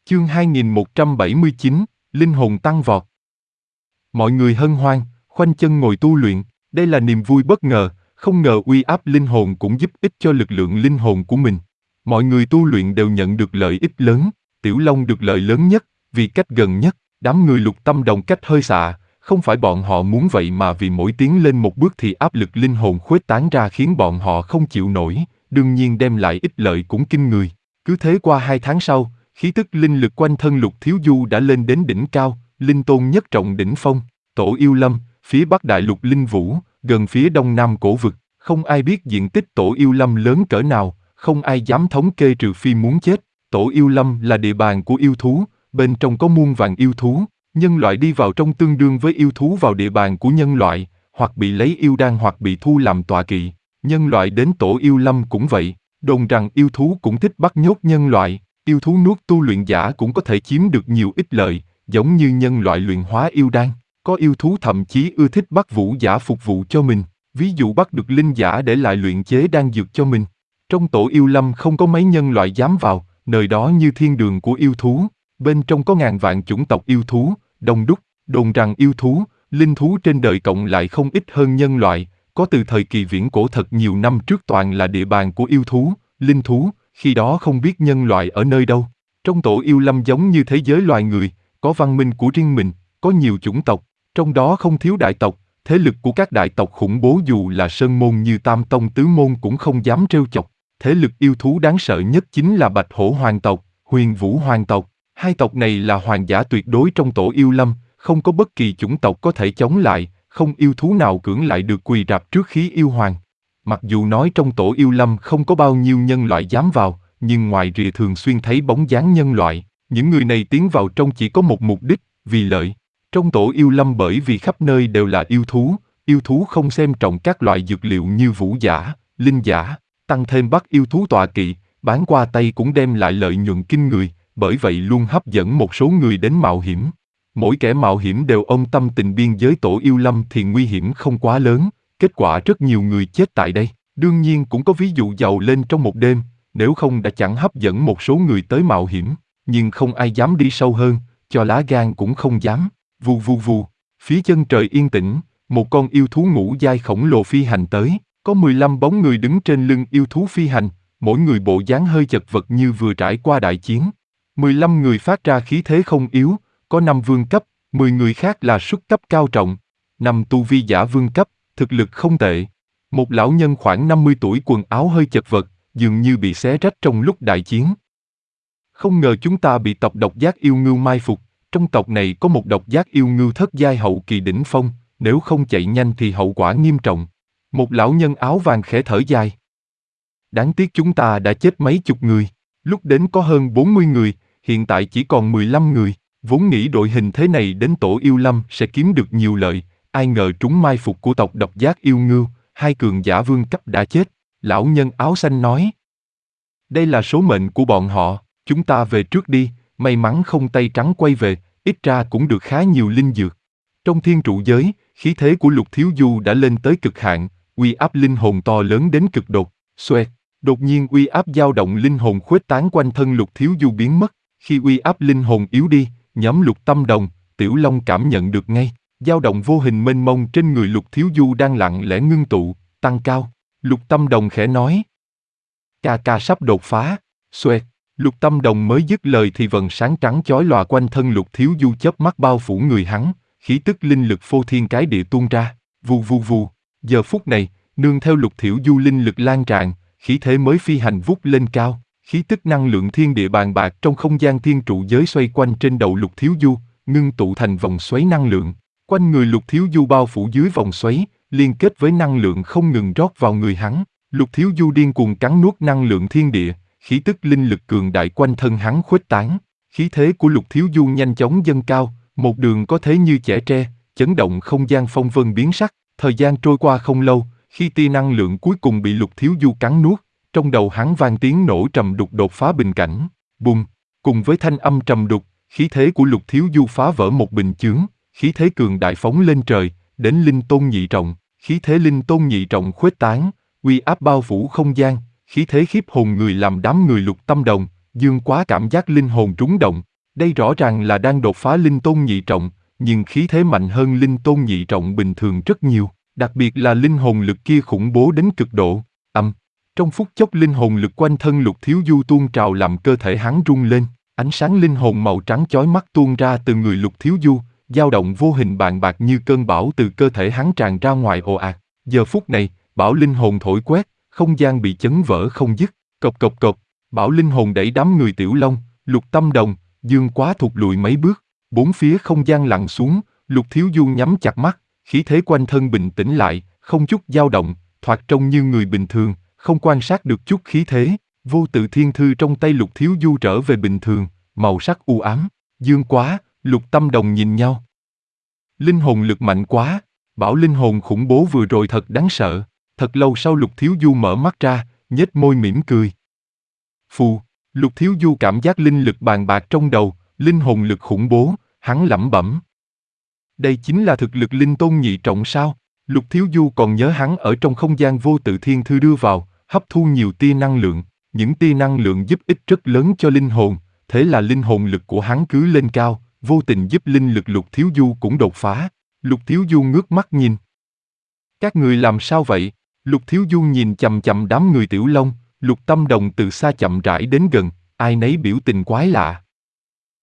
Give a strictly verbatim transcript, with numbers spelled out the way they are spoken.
Chương hai nghìn một trăm bảy mươi chín, Linh hồn tăng vọt. Mọi người hân hoan, khoanh chân ngồi tu luyện, đây là niềm vui bất ngờ, không ngờ uy áp linh hồn cũng giúp ích cho lực lượng linh hồn của mình. Mọi người tu luyện đều nhận được lợi ích lớn, Tiểu Long được lợi lớn nhất, vì cách gần nhất, đám người Lục Tâm Đồng cách hơi xa, không phải bọn họ muốn vậy mà vì mỗi tiến lên một bước thì áp lực linh hồn khuếch tán ra khiến bọn họ không chịu nổi, đương nhiên đem lại ích lợi cũng kinh người. Cứ thế qua hai tháng sau, khí tức linh lực quanh thân Lục Thiếu Du đã lên đến đỉnh cao, linh tôn nhất trọng đỉnh phong, Tổ Yêu Lâm, phía bắc đại lục linh vũ, gần phía đông nam cổ vực, không ai biết diện tích Tổ Yêu Lâm lớn cỡ nào, không ai dám thống kê trừ phi muốn chết. Tổ Yêu Lâm là địa bàn của yêu thú, bên trong có muôn vàn yêu thú, nhân loại đi vào trong tương đương với yêu thú vào địa bàn của nhân loại, hoặc bị lấy yêu đan hoặc bị thu làm tọa kỵ. Nhân loại đến Tổ Yêu Lâm cũng vậy, đồn rằng yêu thú cũng thích bắt nhốt nhân loại, yêu thú nuốt tu luyện giả cũng có thể chiếm được nhiều ích lợi, giống như nhân loại luyện hóa yêu đan. Có yêu thú thậm chí ưa thích bắt vũ giả phục vụ cho mình, ví dụ bắt được linh giả để lại luyện chế đan dược cho mình. Trong Tổ Yêu Lâm không có mấy nhân loại dám vào, nơi đó như thiên đường của yêu thú, bên trong có ngàn vạn chủng tộc yêu thú, đông đúc, đồn rằng yêu thú, linh thú trên đời cộng lại không ít hơn nhân loại, có từ thời kỳ viễn cổ thật nhiều năm trước toàn là địa bàn của yêu thú, linh thú, khi đó không biết nhân loại ở nơi đâu. Trong Tổ Yêu Lâm giống như thế giới loài người, có văn minh của riêng mình, có nhiều chủng tộc, trong đó không thiếu đại tộc, thế lực của các đại tộc khủng bố dù là sơn môn như Tam Tông Tứ Môn cũng không dám trêu chọc. Thế lực yêu thú đáng sợ nhất chính là Bạch Hổ Hoàng tộc, Huyền Vũ Hoàng tộc. Hai tộc này là hoàng giả tuyệt đối trong Tổ Yêu Lâm, không có bất kỳ chủng tộc có thể chống lại, không yêu thú nào cưỡng lại được quỳ rạp trước khí yêu hoàng. Mặc dù nói trong Tổ Yêu Lâm không có bao nhiêu nhân loại dám vào, nhưng ngoài rìa thường xuyên thấy bóng dáng nhân loại, những người này tiến vào trong chỉ có một mục đích, vì lợi. Trong Tổ Yêu Lâm bởi vì khắp nơi đều là yêu thú, yêu thú không xem trọng các loại dược liệu như vũ giả, linh giả, tăng thêm bắt yêu thú tọa kỵ, bán qua tay cũng đem lại lợi nhuận kinh người, bởi vậy luôn hấp dẫn một số người đến mạo hiểm. Mỗi kẻ mạo hiểm đều ôm tâm tình biên giới Tổ Yêu Lâm thì nguy hiểm không quá lớn, kết quả rất nhiều người chết tại đây. Đương nhiên cũng có ví dụ giàu lên trong một đêm, nếu không đã chẳng hấp dẫn một số người tới mạo hiểm, nhưng không ai dám đi sâu hơn, cho lá gan cũng không dám. Vù vù vù, phía chân trời yên tĩnh, một con yêu thú ngũ giai khổng lồ phi hành tới, có mười lăm bóng người đứng trên lưng yêu thú phi hành, mỗi người bộ dáng hơi chật vật như vừa trải qua đại chiến. mười lăm người phát ra khí thế không yếu, có năm vương cấp, mười người khác là xuất cấp cao trọng, năm tu vi giả vương cấp, thực lực không tệ. Một lão nhân khoảng năm mươi tuổi quần áo hơi chật vật, dường như bị xé rách trong lúc đại chiến. Không ngờ chúng ta bị tộc độc giác yêu ngưu mai phục, trong tộc này có một độc giác yêu ngưu thất giai hậu kỳ đỉnh phong, nếu không chạy nhanh thì hậu quả nghiêm trọng. Một lão nhân áo vàng khẽ thở dài. Đáng tiếc chúng ta đã chết mấy chục người, lúc đến có hơn bốn mươi người, hiện tại chỉ còn mười lăm người, vốn nghĩ đội hình thế này đến Tổ Yêu Lâm sẽ kiếm được nhiều lợi, ai ngờ trúng mai phục của tộc độc giác yêu ngưu, hai cường giả vương cấp đã chết, lão nhân áo xanh nói. Đây là số mệnh của bọn họ, chúng ta về trước đi, may mắn không tay trắng quay về, ít ra cũng được khá nhiều linh dược. Trong thiên trụ giới, khí thế của Lục Thiếu Du đã lên tới cực hạn, uy áp linh hồn to lớn đến cực đột, xoẹt, đột nhiên uy áp dao động linh hồn khuếch tán quanh thân Lục Thiếu Du biến mất, khi uy áp linh hồn yếu đi, nhóm Lục Tâm Đồng, Tiểu Long cảm nhận được ngay, dao động vô hình mênh mông trên người Lục Thiếu Du đang lặng lẽ ngưng tụ, tăng cao. Lục Tâm Đồng khẽ nói, ca ca sắp đột phá, xoẹt. Lục Tâm Đồng mới dứt lời thì vầng sáng trắng chói lòa quanh thân Lục Thiếu Du chớp mắt bao phủ người hắn, khí tức linh lực phô thiên cái địa tuôn ra, vù vù vù. Giờ phút này, nương theo Lục Thiểu Du linh lực lan tràn, khí thế mới phi hành vút lên cao, khí tức năng lượng thiên địa bàn bạc trong không gian thiên trụ giới xoay quanh trên đầu Lục Thiếu Du, ngưng tụ thành vòng xoáy năng lượng. Quanh người Lục Thiếu Du bao phủ dưới vòng xoáy, liên kết với năng lượng không ngừng rót vào người hắn. Lục Thiếu Du điên cuồng cắn nuốt năng lượng thiên địa. Khí tức linh lực cường đại quanh thân hắn khuếch tán, khí thế của Lục Thiếu Du nhanh chóng dâng cao, một đường có thế như chẻ tre, chấn động không gian phong vân biến sắc. Thời gian trôi qua không lâu, khi tia năng lượng cuối cùng bị Lục Thiếu Du cắn nuốt, trong đầu hắn vang tiếng nổ trầm đục đột phá bình cảnh, bùng, cùng với thanh âm trầm đục, khí thế của Lục Thiếu Du phá vỡ một bình chướng, khí thế cường đại phóng lên trời, đến linh tôn nhị trọng, khí thế linh tôn nhị trọng khuếch tán, uy áp bao phủ không gian. Khí thế khiếp hồn người làm đám người Lục Tâm Đồng, dương quá cảm giác linh hồn rúng động, Đây rõ ràng là đang đột phá linh tôn nhị trọng, nhưng khí thế mạnh hơn linh tôn nhị trọng bình thường rất nhiều, đặc biệt là linh hồn lực kia khủng bố đến cực độ. Âm, trong phút chốc linh hồn lực quanh thân Lục Thiếu Du tuôn trào làm cơ thể hắn rung lên, ánh sáng linh hồn màu trắng chói mắt tuôn ra từ người Lục Thiếu Du, dao động vô hình bàn bạc như cơn bão từ cơ thể hắn tràn ra ngoài ồ ạt. Giờ phút này, bão linh hồn thổi quét, không gian bị chấn vỡ không dứt, cộc cộc cộc, bão linh hồn đẩy đám người Tiểu Long, Lục Tâm Đồng, Dương Quá thụt lùi mấy bước, bốn phía không gian lặng xuống, Lục Thiếu Du nhắm chặt mắt, khí thế quanh thân bình tĩnh lại, không chút dao động, thoạt trông như người bình thường, không quan sát được chút khí thế. Vô Tự Thiên Thư trong tay Lục Thiếu Du trở về bình thường, màu sắc u ám. Dương Quá, Lục Tâm Đồng nhìn nhau. Linh hồn lực mạnh quá, bảo linh hồn khủng bố vừa rồi thật đáng sợ. Thật lâu sau Lục Thiếu Du mở mắt ra, nhếch môi mỉm cười. Phù, Lục Thiếu Du cảm giác linh lực bàn bạc trong đầu, linh hồn lực khủng bố, hắn lẩm bẩm. Đây chính là thực lực linh tôn nhị trọng sao? Lục Thiếu Du còn nhớ hắn ở trong không gian Vô Tự Thiên Thư đưa vào, hấp thu nhiều tia năng lượng, những tia năng lượng giúp ích rất lớn cho linh hồn, thế là linh hồn lực của hắn cứ lên cao, vô tình giúp linh lực Lục Thiếu Du cũng đột phá. Lục Thiếu Du ngước mắt nhìn. Các người làm sao vậy? Lục Thiếu Du nhìn chằm chằm đám người Tiểu Long, Lục Tâm Đồng từ xa chậm rãi đến gần, ai nấy biểu tình quái lạ.